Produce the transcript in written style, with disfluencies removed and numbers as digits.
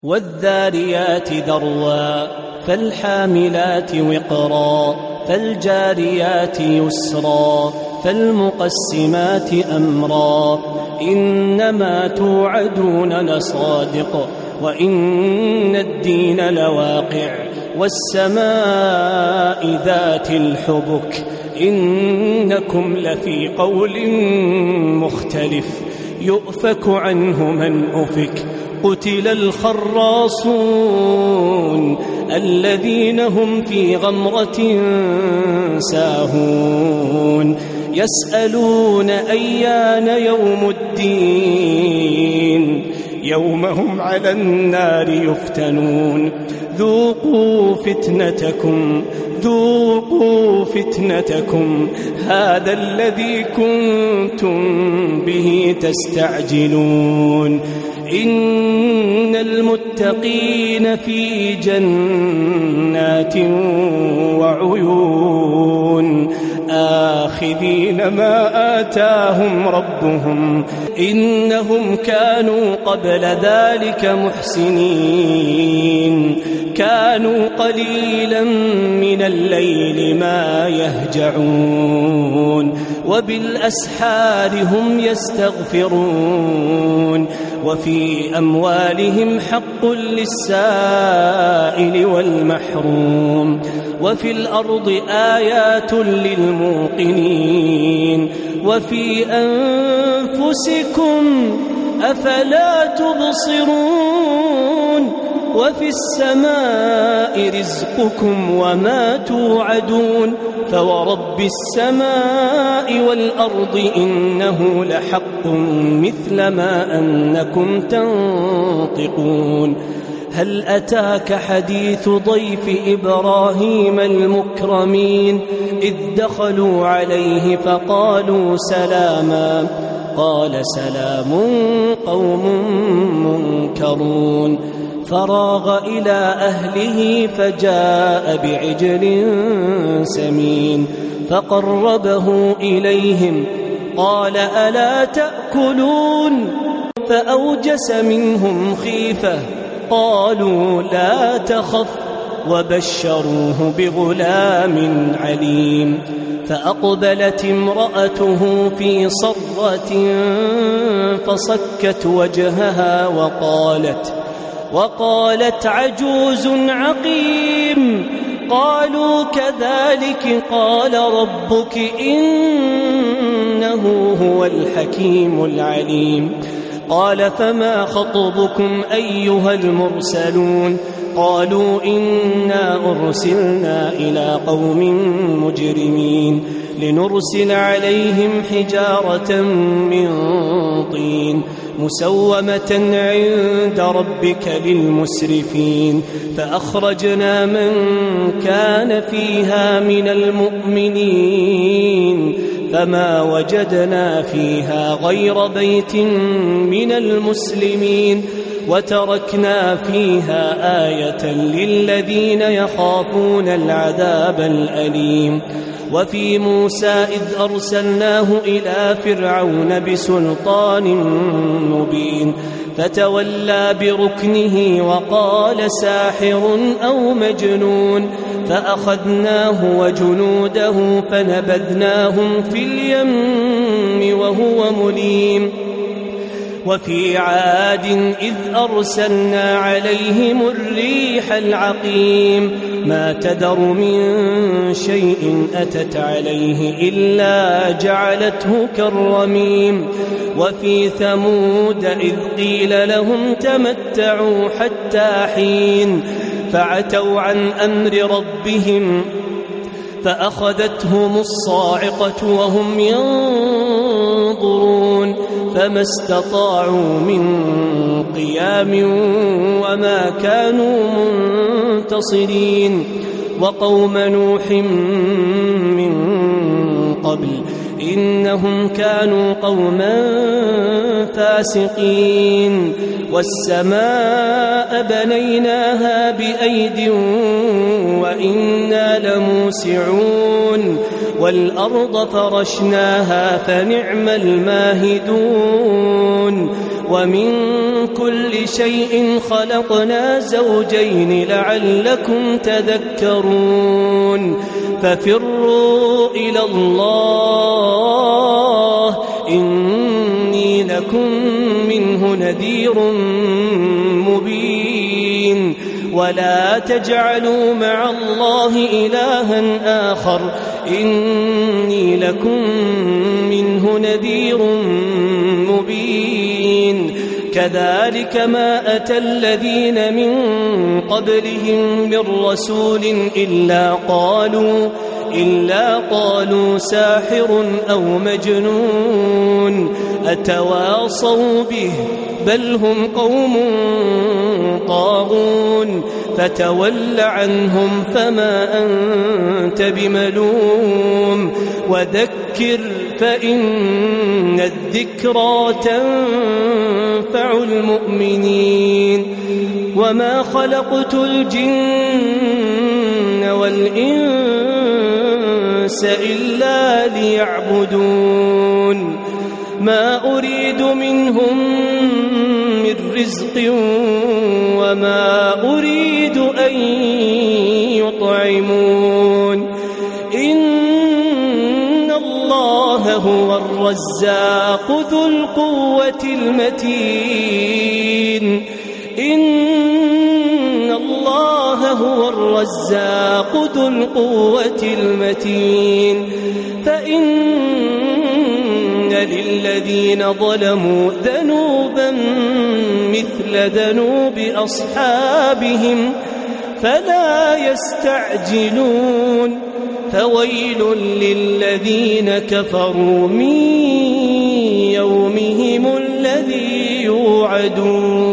والذاريات ذروا فالحاملات وقرا فالجاريات يسرا فالمقسمات أمرا إنما توعدون لصادق وإن الدين لواقع والسماء ذات الحبك إنكم لفي قول مختلف يؤفك عنه من أفك قتل الخراصون الذين هم في غمرة ساهون يسألون أيان يوم الدين يوم هم على النار يفتنون ذوقوا فتنتكم هذا الذي كنتم به تستعجلون إن المتقين في جنات وعيون آخذين ما آتاهم ربهم إنهم كانوا قبل ذلك محسنين كانوا قليلا من الليل ما يهجعون وبالأسحار هم يستغفرون وفي أموالهم حق للسائل والمحروم وفي الأرض آيات للموقنين وفي أنفسكم أفلا تبصرون وفي السماء رزقكم وما توعدون فورب السماء والأرض إنه لحق مثل ما أنكم تنطقون هل أتاك حديث ضيف إبراهيم المكرمين إذ دخلوا عليه فقالوا سلاما قال سلام قوم منكرون فراغ إلى أهله فجاء بعجل سمين فقربه إليهم قال ألا تأكلون فأوجس منهم خيفة قالوا لا تخف وبشروه بغلام عليم فأقبلت امرأته في صرة فصكت وجهها وقالت عجوز عقيم قالوا كذلك قال ربك إنه هو الحكيم العليم قال فما خطبكم أيها المرسلون قالوا إنا أرسلنا إلى قوم مجرمين لنرسل عليهم حجارة من طين مسومة عند ربك للمسرفين فأخرجنا من كان فيها من المؤمنين فما وجدنا فيها غير بيت من المسلمين وتركنا فيها آية للذين يخافون العذاب الأليم وفي موسى إذ أرسلناه إلى فرعون بسلطان مبين فتولى بركنه وقال ساحر أو مجنون فأخذناه وجنوده فنبذناهم في اليم وهو مليم وفي عاد إذ أرسلنا عليهم الريح العقيم ما تذر من شيء أتت عليه إلا جعلته كالرميم وفي ثمود إذ قيل لهم تمتعوا حتى حين فعتوا عن أمر ربهم فأخذتهم الصاعقة وهم ينظرون فما استطاعوا من قيام وما كانوا منتصرين وقوم نوح من قبل إنهم كانوا قوما فاسقين والسماء بنيناها بأيد وإنا لموسعون والأرض فرشناها فنعم الماهدون ومن كل شيء خلقنا زوجين لعلكم تذكرون ففروا إلى الله إني لكم منه نذير مبين ولا تجعلوا مع الله إلها آخر إني لكم منه نذير مبين كذلك ما أتى الذين من قبلهم من رسول إلا قالوا ساحر أو مجنون أتواصوا به بل هم قوم طاغون فتول عنهم فما أنت بملوم وذكر فإن الذكرى تنفع المؤمنين وما خلقت الجن والإنس إلا ليعبدون ما أريد منهم من رزق وما أريد أن يطعمون إن الله هو الرزاق ذو القوة المتين إن الله هو الرزاق ذو القوة المتين فإن للذين ظلموا ذنوبا مثل ذنوب أصحابهم فلا يستعجلون فويل للذين كفروا من يومهم الذي يوعدون